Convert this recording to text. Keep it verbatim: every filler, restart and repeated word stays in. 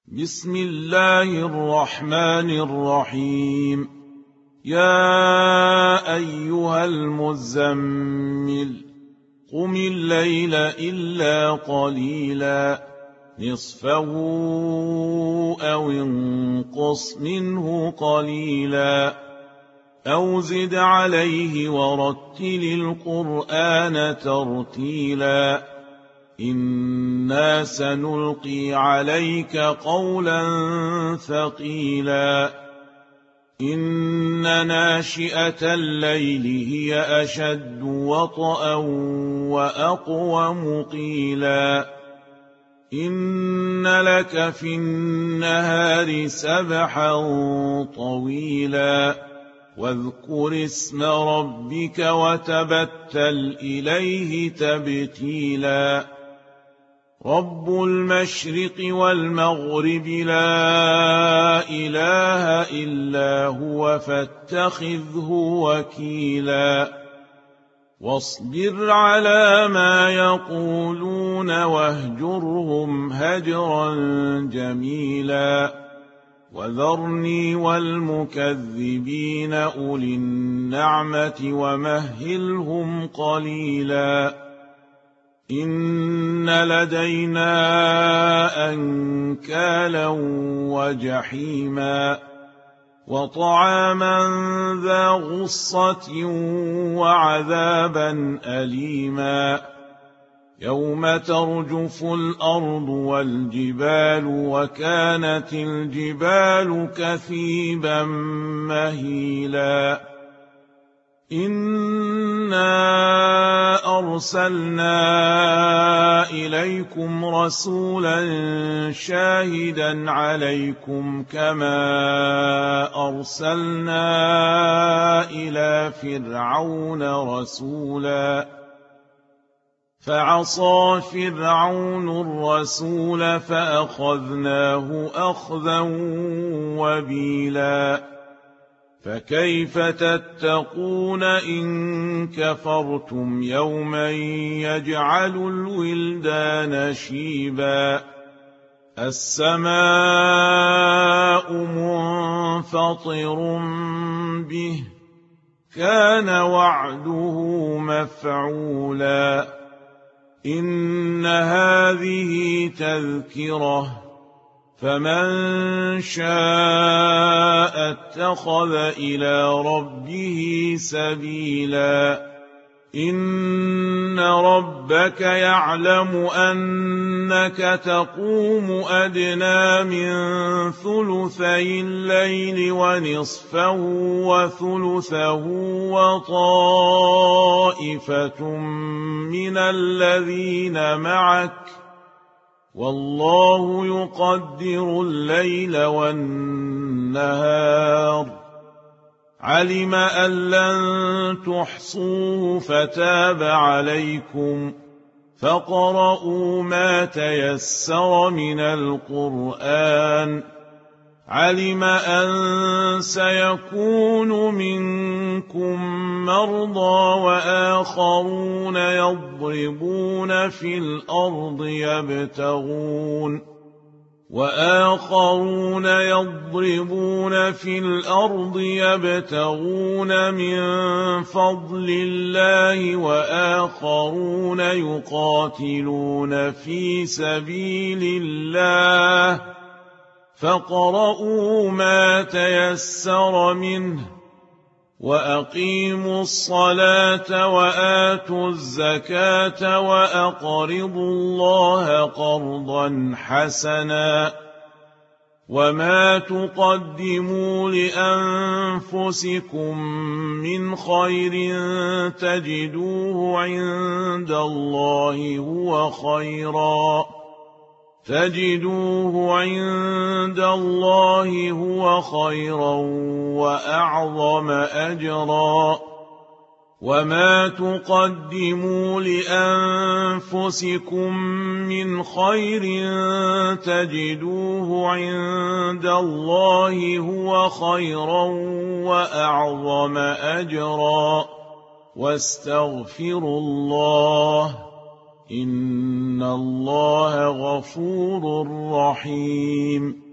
بسم الله الرحمن الرحيم. يا أيها المزمل قم الليل إلا قليلا نصفه أو انقص منه قليلا أو زد عليه ورتل القرآن ترتيلا إنا سنلقي عليك قولا ثقيلا إن ناشئة الليل هي أشد وطئا وأقوم قيلا إن لك في النهار سبحا طويلا واذكر اسم ربك وتبتل إليه تبتيلا رب المشرق والمغرب لا إله إلا هو فاتخذه وكيلا واصبر على ما يقولون واهجرهم هجرا جميلا وذرني والمكذبين أولي النعمة ومهلهم قليلا إن لدينا أنكالا وجحيما وطعاما ذا غصة وعذابا أليما يوم ترجف الأرض والجبال وكانت الجبال كثيبا مهيلا إنا أرسلنا إليكم رسولا شاهدا عليكم كما أرسلنا إلى فرعون رسولا فعصى فرعون الرسول فأخذناه أخذا وبيلا فكيف تتقون إن كفرتم يوما يجعل الولدان شيبا السماء منفطر به كان وعده مفعولا إن هذه تذكرة فمن شاء اتخذ إلى ربه سبيلا إن ربك يعلم أنك تقوم أدنى من ثلثي الليل ونصفه وثلثه وطائفة من الذين معك والله يقدر الليل والنهار علم أن لن تحصوه فتاب عليكم فاقرؤوا ما تيسر من القرآن علم أن سيكون منكم مرضى وآخرون يضربون في الأرض يبتغون وآخرون يضربون في الأرض يبتغون من فضل الله وآخرون يقاتلون في سبيل الله فاقرؤوا ما تيسر منه وأقيموا الصلاة وآتوا الزكاة وأقرضوا الله قرضا حسنا وما تقدموا لأنفسكم من خير تجدوه عند الله هو خيرا تجدوه عند الله هو خيرا وأعظم أجرا وما تقدموا لأنفسكم من خير تجدوه عند الله هو خيرا وأعظم أجرا واستغفروا الله إن الله غفور رحيم.